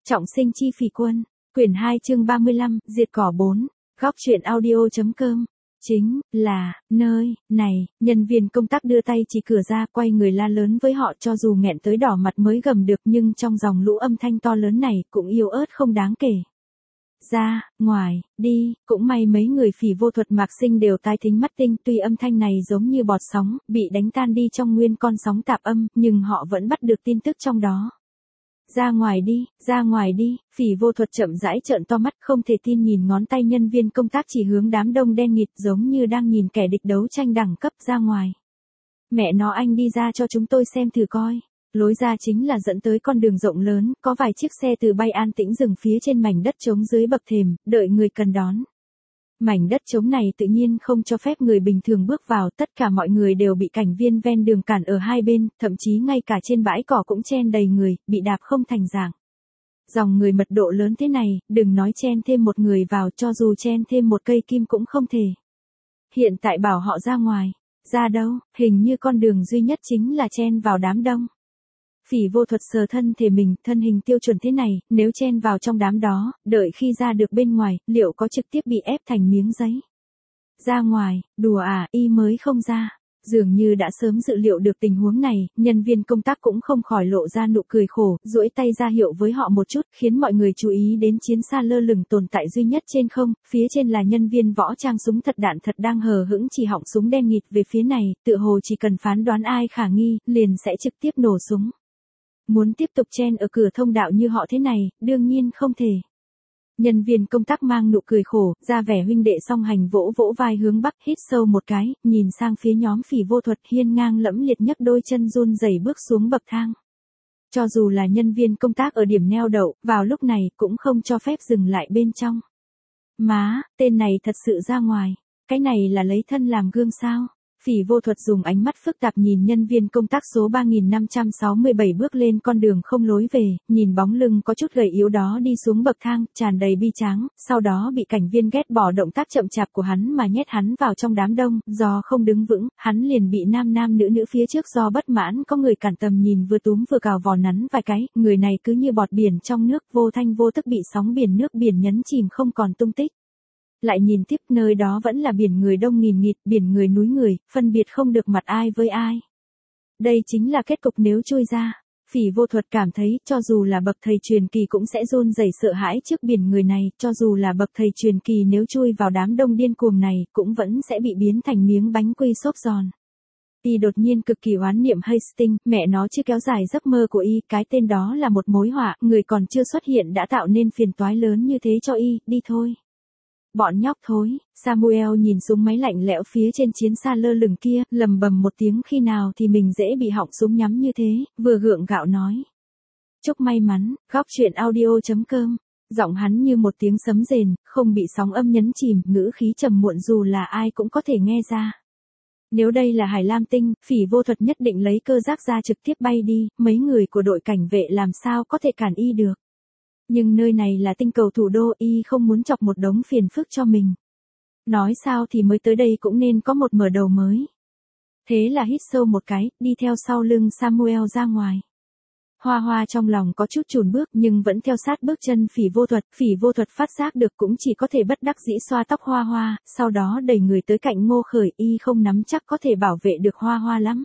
Trọng sinh chi phỉ quân, quyển 2 chương 35, diệt cỏ 4, góc truyện audio.com. Chính là, nơi này, nhân viên công tác đưa tay chỉ cửa ra, quay người la lớn với họ, cho dù nghẹn tới đỏ mặt mới gầm được, nhưng trong dòng lũ âm thanh to lớn này, cũng yếu ớt không đáng kể. Ra, ngoài, đi, cũng may mấy người phỉ vô thuật mạc sinh đều tai thính mắt tinh, tuy âm thanh này giống như bọt sóng, bị đánh tan đi trong nguyên con sóng tạp âm, nhưng họ vẫn bắt được tin tức trong đó. Ra ngoài đi, phỉ vô thuật chậm rãi trợn to mắt, không thể tin nhìn ngón tay nhân viên công tác chỉ hướng đám đông đen nghịt, giống như đang nhìn kẻ địch đấu tranh đẳng cấp. Ra ngoài. Mẹ nó, anh đi ra cho chúng tôi xem thử coi. Lối ra chính là dẫn tới con đường rộng lớn, có vài chiếc xe từ bay an tĩnh dừng phía trên mảnh đất trống dưới bậc thềm, đợi người cần đón. Mảnh đất trống này tự nhiên không cho phép người bình thường bước vào, tất cả mọi người đều bị cảnh viên ven đường cản ở hai bên, thậm chí ngay cả trên bãi cỏ cũng chen đầy người, bị đạp không thành dạng. Dòng người mật độ lớn thế này, đừng nói chen thêm một người vào, cho dù chen thêm một cây kim cũng không thể. Hiện tại bảo họ ra ngoài, ra đâu, hình như con đường duy nhất chính là chen vào đám đông. Phỉ vô thuật sờ thân thể mình, thân hình tiêu chuẩn thế này, nếu chen vào trong đám đó, đợi khi ra được bên ngoài, liệu có trực tiếp bị ép thành miếng giấy? Ra ngoài, đùa à, y mới không ra. Dường như đã sớm dự liệu được tình huống này, nhân viên công tác cũng không khỏi lộ ra nụ cười khổ, duỗi tay ra hiệu với họ một chút, khiến mọi người chú ý đến chiến xa lơ lửng tồn tại duy nhất trên không, phía trên là nhân viên võ trang súng thật đạn thật đang hờ hững chỉ họng súng đen nghịt về phía này, tựa hồ chỉ cần phán đoán ai khả nghi, liền sẽ trực tiếp nổ súng. Muốn tiếp tục chen ở cửa thông đạo như họ thế này, đương nhiên không thể. Nhân viên công tác mang nụ cười khổ, ra vẻ huynh đệ song hành, vỗ vỗ vai hướng bắc, hít sâu một cái, nhìn sang phía nhóm phỉ vô thuật, hiên ngang lẫm liệt nhấc đôi chân run rẩy bước xuống bậc thang. Cho dù là nhân viên công tác ở điểm neo đậu, vào lúc này cũng không cho phép dừng lại bên trong. Má, tên này thật sự ra ngoài, cái này là lấy thân làm gương sao? Phỉ vô thuật dùng ánh mắt phức tạp nhìn nhân viên công tác số 3567 bước lên con đường không lối về, nhìn bóng lưng có chút gầy yếu đó đi xuống bậc thang, tràn đầy bi tráng, sau đó bị cảnh viên ghét bỏ động tác chậm chạp của hắn mà nhét hắn vào trong đám đông, do không đứng vững, hắn liền bị nam nữ phía trước do bất mãn có người cản tầm nhìn vừa túm vừa cào vò nắn vài cái, người này cứ như bọt biển trong nước, vô thanh vô tức bị sóng biển nước biển nhấn chìm không còn tung tích. Lại nhìn tiếp, nơi đó vẫn là biển người đông nghìn nghịt, biển người núi người, phân biệt không được mặt ai với ai. Đây chính là kết cục nếu chui ra. Phỉ vô thuật cảm thấy, cho dù là bậc thầy truyền kỳ cũng sẽ run rẩy sợ hãi trước biển người này, cho dù là bậc thầy truyền kỳ nếu chui vào đám đông điên cuồng này, cũng vẫn sẽ bị biến thành miếng bánh quy xốp giòn. Y đột nhiên cực kỳ oán niệm Hastings, mẹ nó chứ kéo dài giấc mơ của y, cái tên đó là một mối họa, người còn chưa xuất hiện đã tạo nên phiền toái lớn như thế cho y, đi thôi. Bọn nhóc thối, Samuel nhìn súng máy lạnh lẽo phía trên chiến xa lơ lửng kia, lầm bầm một tiếng, khi nào thì mình dễ bị họng súng nhắm như thế, vừa gượng gạo nói. Chúc may mắn, góc truyện audio.com. Giọng hắn như một tiếng sấm rền, không bị sóng âm nhấn chìm, ngữ khí trầm muộn dù là ai cũng có thể nghe ra. Nếu đây là Hải Lam Tinh, phỉ vô thuật nhất định lấy cơ giác ra trực tiếp bay đi, mấy người của đội cảnh vệ làm sao có thể cản y được. Nhưng nơi này là tinh cầu thủ đô, y không muốn chọc một đống phiền phức cho mình. Nói sao thì mới tới đây cũng nên có một mở đầu mới. Thế là hít sâu một cái, đi theo sau lưng Samuel ra ngoài. Hoa Hoa trong lòng có chút chùn bước nhưng vẫn theo sát bước chân phỉ vô thuật phát giác được cũng chỉ có thể bất đắc dĩ xoa tóc Hoa Hoa, sau đó đẩy người tới cạnh Ngô Khởi, y không nắm chắc có thể bảo vệ được Hoa Hoa lắm.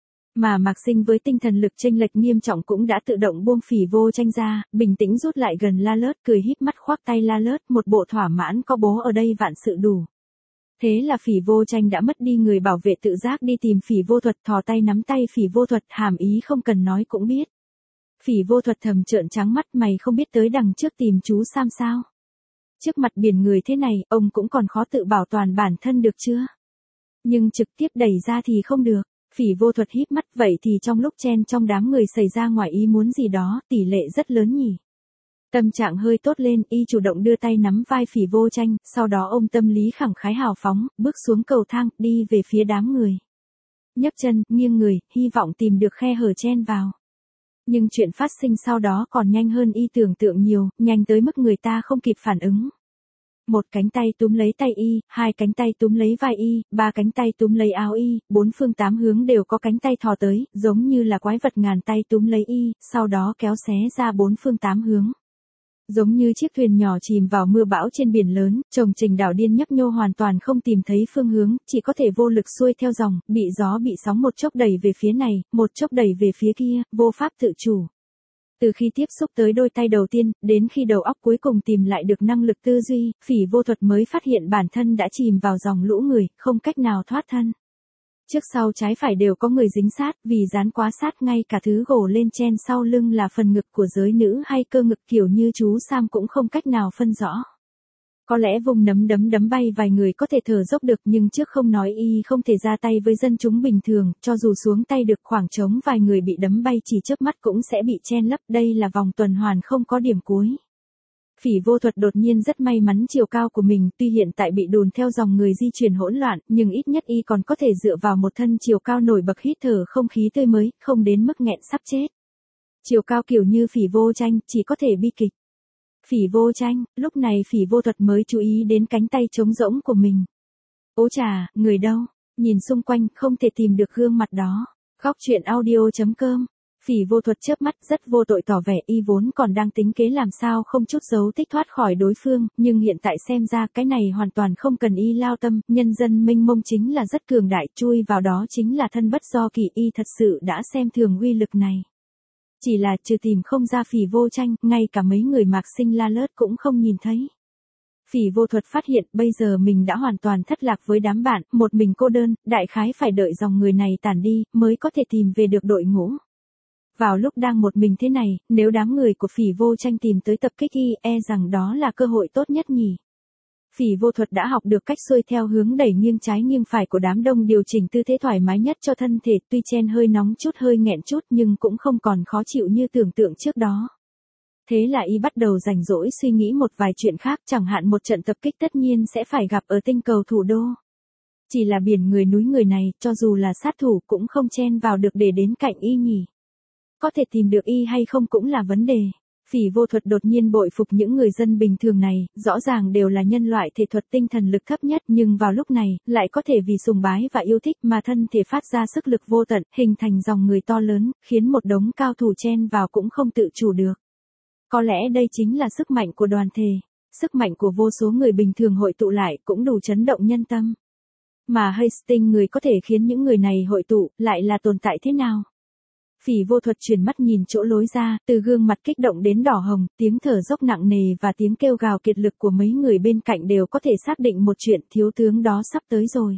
Mà Mạc Sinh với tinh thần lực chênh lệch nghiêm trọng cũng đã tự động buông phỉ vô tranh ra, bình tĩnh rút lại gần La Lớt, cười híp mắt khoác tay La Lớt, một bộ thỏa mãn có bố ở đây vạn sự đủ. Thế là phỉ vô tranh đã mất đi người bảo vệ tự giác đi tìm phỉ vô thuật, thò tay nắm tay phỉ vô thuật, hàm ý không cần nói cũng biết. Phỉ vô thuật thầm trợn trắng mắt, mày không biết tới đằng trước tìm chú Sam sao? Trước mặt biển người thế này, ông cũng còn khó tự bảo toàn bản thân được chưa? Nhưng trực tiếp đẩy ra thì không được. Phỉ vô thuật híp mắt, vậy thì trong lúc chen trong đám người xảy ra ngoài ý muốn gì đó, tỷ lệ rất lớn nhỉ. Tâm trạng hơi tốt lên, y chủ động đưa tay nắm vai phỉ vô tranh, sau đó ôm tâm lý khẳng khái hào phóng, bước xuống cầu thang, đi về phía đám người. Nhấc chân, nghiêng người, hy vọng tìm được khe hở chen vào. Nhưng chuyện phát sinh sau đó còn nhanh hơn y tưởng tượng nhiều, nhanh tới mức người ta không kịp phản ứng. Một cánh tay túm lấy tay y, hai cánh tay túm lấy vai y, ba cánh tay túm lấy áo y, bốn phương tám hướng đều có cánh tay thò tới, giống như là quái vật ngàn tay túm lấy y, sau đó kéo xé ra bốn phương tám hướng. Giống như chiếc thuyền nhỏ chìm vào mưa bão trên biển lớn, chồng Trình đảo điên nhấp nhô hoàn toàn không tìm thấy phương hướng, chỉ có thể vô lực xuôi theo dòng, bị gió bị sóng một chốc đẩy về phía này, một chốc đẩy về phía kia, vô pháp tự chủ. Từ khi tiếp xúc tới đôi tay đầu tiên, đến khi đầu óc cuối cùng tìm lại được năng lực tư duy, Phỉ Vô Thuật mới phát hiện bản thân đã chìm vào dòng lũ người, không cách nào thoát thân. Trước sau trái phải đều có người dính sát, vì dán quá sát ngay cả thứ gồ lên chen sau lưng là phần ngực của giới nữ hay cơ ngực kiểu như chú Sam cũng không cách nào phân rõ. Có lẽ vùng nấm đấm bay vài người có thể thở dốc được nhưng trước không nói y không thể ra tay với dân chúng bình thường, cho dù xuống tay được khoảng trống vài người bị đấm bay chỉ chớp mắt cũng sẽ bị chen lấp, đây là vòng tuần hoàn không có điểm cuối. Phỉ Vô Thuật đột nhiên rất may mắn chiều cao của mình, tuy hiện tại bị đùn theo dòng người di chuyển hỗn loạn, nhưng ít nhất y còn có thể dựa vào một thân chiều cao nổi bật hít thở không khí tươi mới, không đến mức nghẹn sắp chết. Chiều cao kiểu như Phỉ Vô Tranh, chỉ có thể bi kịch. Phỉ Vô Tranh, lúc này Phỉ Vô Thuật mới chú ý đến cánh tay trống rỗng của mình. Ố chà, người đâu? Nhìn xung quanh, không thể tìm được gương mặt đó. Góc truyện audio.com. Phỉ Vô Thuật chớp mắt rất vô tội tỏ vẻ y vốn còn đang tính kế làm sao không chút dấu tích thoát khỏi đối phương, nhưng hiện tại xem ra cái này hoàn toàn không cần y lao tâm, nhân dân mênh mông chính là rất cường đại, chui vào đó chính là thân bất do kỳ, y thật sự đã xem thường uy lực này. Chỉ là trừ tìm không ra Phỉ Vô Tranh, ngay cả mấy người mạc sinh la lớt cũng không nhìn thấy. Phỉ Vô Thuật phát hiện bây giờ mình đã hoàn toàn thất lạc với đám bạn, một mình cô đơn, đại khái phải đợi dòng người này tản đi, mới có thể tìm về được đội ngũ. Vào lúc đang một mình thế này, nếu đám người của Phỉ Vô Tranh tìm tới tập kích y, e rằng đó là cơ hội tốt nhất nhỉ. Phỉ Vô Thuật đã học được cách xuôi theo hướng đẩy nghiêng trái nghiêng phải của đám đông, điều chỉnh tư thế thoải mái nhất cho thân thể, tuy chen hơi nóng chút hơi nghẹn chút nhưng cũng không còn khó chịu như tưởng tượng trước đó. Thế là y bắt đầu rảnh rỗi suy nghĩ một vài chuyện khác, chẳng hạn một trận tập kích tất nhiên sẽ phải gặp ở tinh cầu thủ đô. Chỉ là biển người núi người này, cho dù là sát thủ cũng không chen vào được để đến cạnh y nhỉ. Có thể tìm được y hay không cũng là vấn đề. Phỉ Vô Thuật đột nhiên bội phục những người dân bình thường này, rõ ràng đều là nhân loại thể thuật tinh thần lực thấp nhất nhưng vào lúc này, lại có thể vì sùng bái và yêu thích mà thân thể phát ra sức lực vô tận, hình thành dòng người to lớn, khiến một đống cao thủ chen vào cũng không tự chủ được. Có lẽ đây chính là sức mạnh của đoàn thể, sức mạnh của vô số người bình thường hội tụ lại cũng đủ chấn động nhân tâm. Mà Hastings người có thể khiến những người này hội tụ, lại là tồn tại thế nào? Phỉ Vô Thuật chuyển mắt nhìn chỗ lối ra, từ gương mặt kích động đến đỏ hồng, tiếng thở dốc nặng nề và tiếng kêu gào kiệt lực của mấy người bên cạnh đều có thể xác định một chuyện, thiếu tướng đó sắp tới rồi.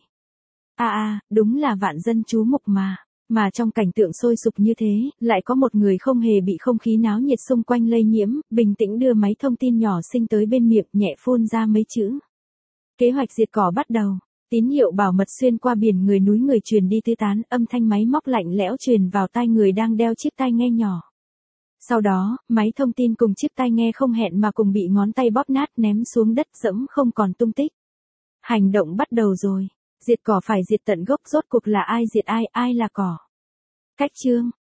Đúng là vạn dân chú mục mà. Mà trong cảnh tượng sôi sục như thế, lại có một người không hề bị không khí náo nhiệt xung quanh lây nhiễm, bình tĩnh đưa máy thông tin nhỏ xinh tới bên miệng, nhẹ phun ra mấy chữ. Kế hoạch diệt cỏ bắt đầu. Tín hiệu bảo mật xuyên qua biển người núi người truyền đi tứ tán, âm thanh máy móc lạnh lẽo truyền vào tai người đang đeo chiếc tai nghe nhỏ. Sau đó, máy thông tin cùng chiếc tai nghe không hẹn mà cùng bị ngón tay bóp nát ném xuống đất dẫm không còn tung tích. Hành động bắt đầu rồi. Diệt cỏ phải diệt tận gốc, rốt cuộc là ai diệt ai, ai là cỏ. Cách chương.